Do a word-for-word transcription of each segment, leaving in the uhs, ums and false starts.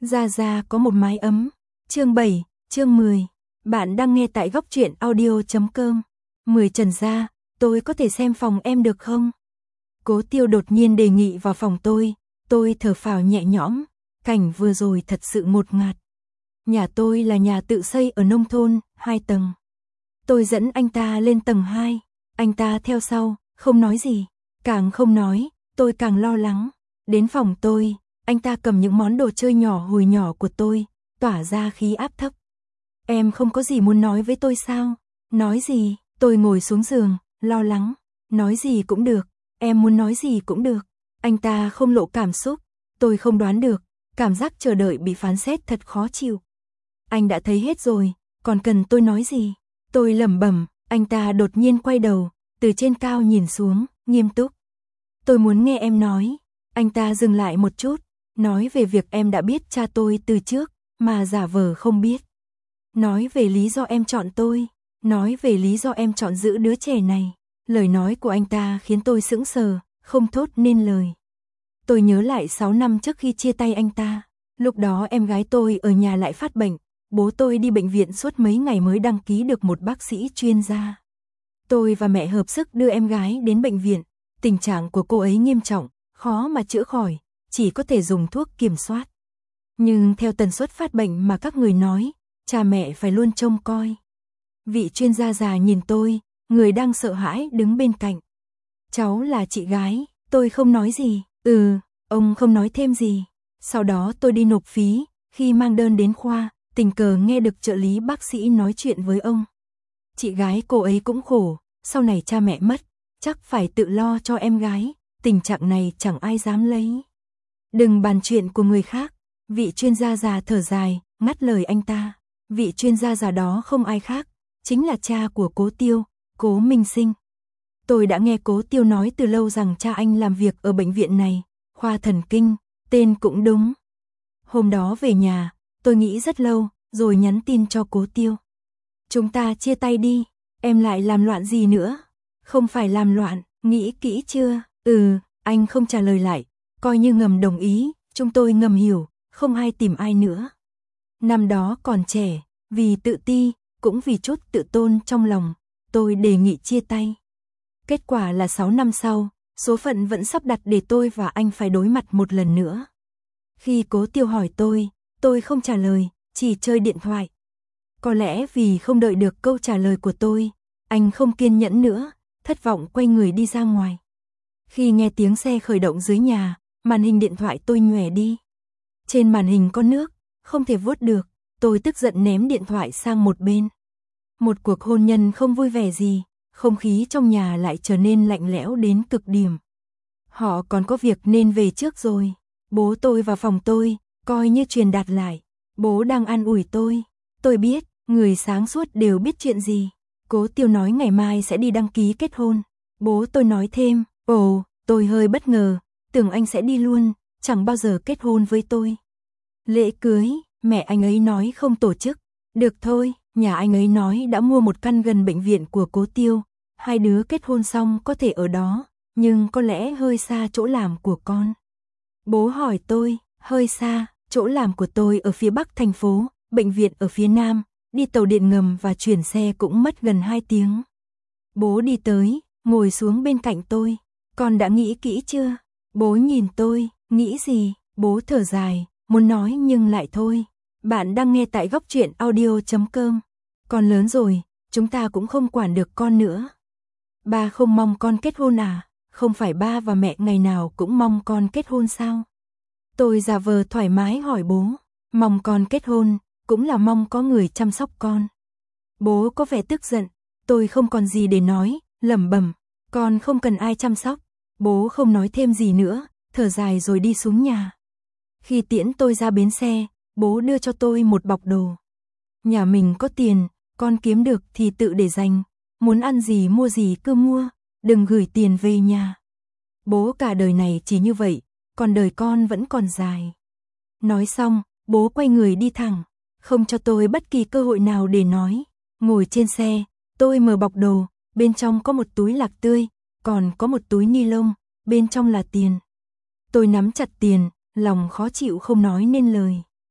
Gia Gia có một mái ấm. Chương bảy, chương mười. Bạn đang nghe tại góc truyện audio chấm com. mười Trần Gia, tôi có thể xem phòng em được không? Cố Tiêu đột nhiên đề nghị vào phòng tôi, tôi thở phào nhẹ nhõm, cảnh vừa rồi thật sự ngột ngạt. Nhà tôi là nhà tự xây ở nông thôn, hai tầng. Tôi dẫn anh ta lên tầng hai, anh ta theo sau, không nói gì, càng không nói, tôi càng lo lắng. Đến phòng tôi, anh ta cầm những món đồ chơi nhỏ hồi nhỏ của tôi, tỏa ra khí áp thấp. Em không có gì muốn nói với tôi sao? Nói gì? Tôi ngồi xuống giường, lo lắng. Nói gì cũng được, em muốn nói gì cũng được. Anh ta không lộ cảm xúc, tôi không đoán được, cảm giác chờ đợi bị phán xét thật khó chịu. Anh đã thấy hết rồi, còn cần tôi nói gì? Tôi lẩm bẩm, anh ta đột nhiên quay đầu, từ trên cao nhìn xuống, nghiêm túc. Tôi muốn nghe em nói. Anh ta dừng lại một chút, nói về việc em đã biết cha tôi từ trước, mà giả vờ không biết. Nói về lý do em chọn tôi, nói về lý do em chọn giữ đứa trẻ này. Lời nói của anh ta khiến tôi sững sờ, không thốt nên lời. Tôi nhớ lại sáu năm trước khi chia tay anh ta, lúc đó em gái tôi ở nhà lại phát bệnh, bố tôi đi bệnh viện suốt mấy ngày mới đăng ký được một bác sĩ chuyên gia. Tôi và mẹ hợp sức đưa em gái đến bệnh viện, tình trạng của cô ấy nghiêm trọng, khó mà chữa khỏi, chỉ có thể dùng thuốc kiểm soát. Nhưng theo tần suất phát bệnh mà các người nói, cha mẹ phải luôn trông coi. Vị chuyên gia già nhìn tôi, người đang sợ hãi đứng bên cạnh. Cháu là chị gái, tôi không nói gì. Ừ, ông không nói thêm gì. Sau đó tôi đi nộp phí, khi mang đơn đến khoa, tình cờ nghe được trợ lý bác sĩ nói chuyện với ông. Chị gái cô ấy cũng khổ, sau này cha mẹ mất, chắc phải tự lo cho em gái, tình trạng này chẳng ai dám lấy. Đừng bàn chuyện của người khác, vị chuyên gia già thở dài, ngắt lời anh ta. Vị chuyên gia già đó không ai khác, chính là cha của Cố Tiêu, Cố Minh Sinh. Tôi đã nghe Cố Tiêu nói từ lâu rằng cha anh làm việc ở bệnh viện này, khoa thần kinh, tên cũng đúng. Hôm đó về nhà, tôi nghĩ rất lâu, rồi nhắn tin cho Cố Tiêu. Chúng ta chia tay đi, em lại làm loạn gì nữa? Không phải làm loạn, nghĩ kỹ chưa? Ừ, anh không trả lời lại, coi như ngầm đồng ý, chúng tôi ngầm hiểu, không ai tìm ai nữa. Năm đó còn trẻ, vì tự ti, cũng vì chút tự tôn trong lòng, tôi đề nghị chia tay. Kết quả là sáu năm sau, số phận vẫn sắp đặt để tôi và anh phải đối mặt một lần nữa. Khi Cố Tiêu hỏi tôi, tôi không trả lời, chỉ chơi điện thoại. Có lẽ vì không đợi được câu trả lời của tôi, anh không kiên nhẫn nữa, thất vọng quay người đi ra ngoài. Khi nghe tiếng xe khởi động dưới nhà, màn hình điện thoại tôi nhòe đi. Trên màn hình có nước, không thể vuốt được, tôi tức giận ném điện thoại sang một bên. Một cuộc hôn nhân không vui vẻ gì, không khí trong nhà lại trở nên lạnh lẽo đến cực điểm. Họ còn có việc nên về trước rồi. Bố tôi vào phòng tôi, coi như truyền đạt lại. Bố đang an ủi tôi. Tôi biết, người sáng suốt đều biết chuyện gì. Cố Tiêu nói ngày mai sẽ đi đăng ký kết hôn. Bố tôi nói thêm, ồ, tôi hơi bất ngờ, tưởng anh sẽ đi luôn, chẳng bao giờ kết hôn với tôi. Lễ cưới, mẹ anh ấy nói không tổ chức. Được thôi, nhà anh ấy nói đã mua một căn gần bệnh viện của Cố Tiêu. Hai đứa kết hôn xong có thể ở đó, nhưng có lẽ hơi xa chỗ làm của con. Bố hỏi tôi, hơi xa, chỗ làm của tôi ở phía bắc thành phố, bệnh viện ở phía nam, đi tàu điện ngầm và chuyển xe cũng mất gần hai tiếng. Bố đi tới, ngồi xuống bên cạnh tôi. Con đã nghĩ kỹ chưa? Bố nhìn tôi, nghĩ gì? Bố thở dài, muốn nói nhưng lại thôi. Bạn đang nghe tại góc truyện audio chấm com. Con lớn rồi, chúng ta cũng không quản được con nữa. Ba không mong con kết hôn à? Không phải ba và mẹ ngày nào cũng mong con kết hôn sao? Tôi giả vờ thoải mái hỏi bố. Mong con kết hôn, cũng là mong có người chăm sóc con. Bố có vẻ tức giận, tôi không còn gì để nói, lẩm bẩm, con không cần ai chăm sóc. Bố không nói thêm gì nữa, thở dài rồi đi xuống nhà. Khi tiễn tôi ra bến xe, bố đưa cho tôi một bọc đồ. Nhà mình có tiền, con kiếm được thì tự để dành, muốn ăn gì mua gì cứ mua, đừng gửi tiền về nhà. Bố cả đời này chỉ như vậy, còn đời con vẫn còn dài. Nói xong, bố quay người đi thẳng, không cho tôi bất kỳ cơ hội nào để nói. Ngồi trên xe, tôi mở bọc đồ, bên trong có một túi lạc tươi, còn có một túi ni lông, bên trong là tiền. Tôi nắm chặt tiền, lòng khó chịu không nói nên lời.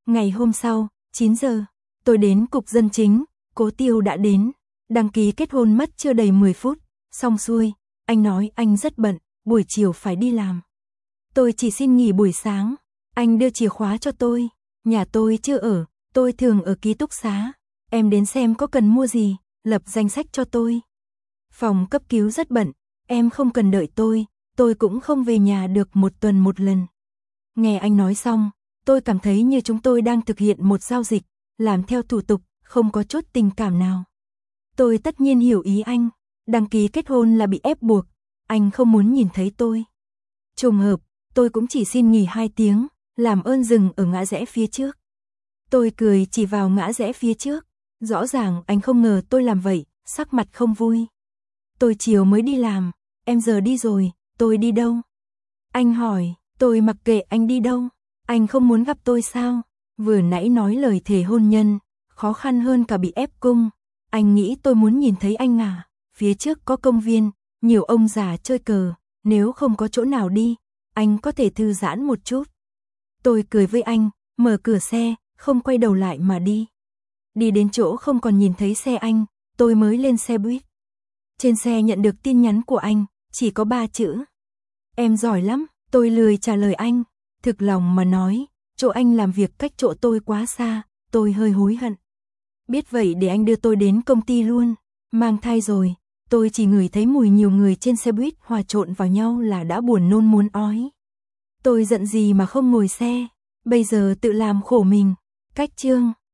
Ngày hôm sau, chín giờ, tôi đến cục dân chính, Cố Tiêu đã đến, đăng ký kết hôn mất chưa đầy mười phút, xong xuôi, anh nói anh rất bận, buổi chiều phải đi làm. Tôi chỉ xin nghỉ buổi sáng, anh đưa chìa khóa cho tôi, nhà tôi chưa ở, tôi thường ở ký túc xá, em đến xem có cần mua gì, lập danh sách cho tôi. Phòng cấp cứu rất bận, em không cần đợi tôi, tôi cũng không về nhà được một tuần một lần. Nghe anh nói xong, tôi cảm thấy như chúng tôi đang thực hiện một giao dịch, làm theo thủ tục, không có chút tình cảm nào. Tôi tất nhiên hiểu ý anh, đăng ký kết hôn là bị ép buộc, anh không muốn nhìn thấy tôi. Trùng hợp, tôi cũng chỉ xin nghỉ hai tiếng, làm ơn dừng ở ngã rẽ phía trước. Tôi cười chỉ vào ngã rẽ phía trước, rõ ràng anh không ngờ tôi làm vậy, sắc mặt không vui. Tôi chiều mới đi làm, em giờ đi rồi, tôi đi đâu? Anh hỏi, tôi mặc kệ anh đi đâu, anh không muốn gặp tôi sao? Vừa nãy nói lời thề hôn nhân, khó khăn hơn cả bị ép cung. Anh nghĩ tôi muốn nhìn thấy anh à? Phía trước có công viên, nhiều ông già chơi cờ, nếu không có chỗ nào đi, anh có thể thư giãn một chút. Tôi cười với anh, mở cửa xe, không quay đầu lại mà đi. Đi đến chỗ không còn nhìn thấy xe anh, tôi mới lên xe buýt. Trên xe nhận được tin nhắn của anh, chỉ có ba chữ. Em giỏi lắm, tôi lười trả lời anh. Thực lòng mà nói, chỗ anh làm việc cách chỗ tôi quá xa, tôi hơi hối hận. Biết vậy để anh đưa tôi đến công ty luôn. Mang thai rồi, tôi chỉ ngửi thấy mùi nhiều người trên xe buýt hòa trộn vào nhau là đã buồn nôn muốn ói. Tôi giận gì mà không ngồi xe, bây giờ tự làm khổ mình. Cách chương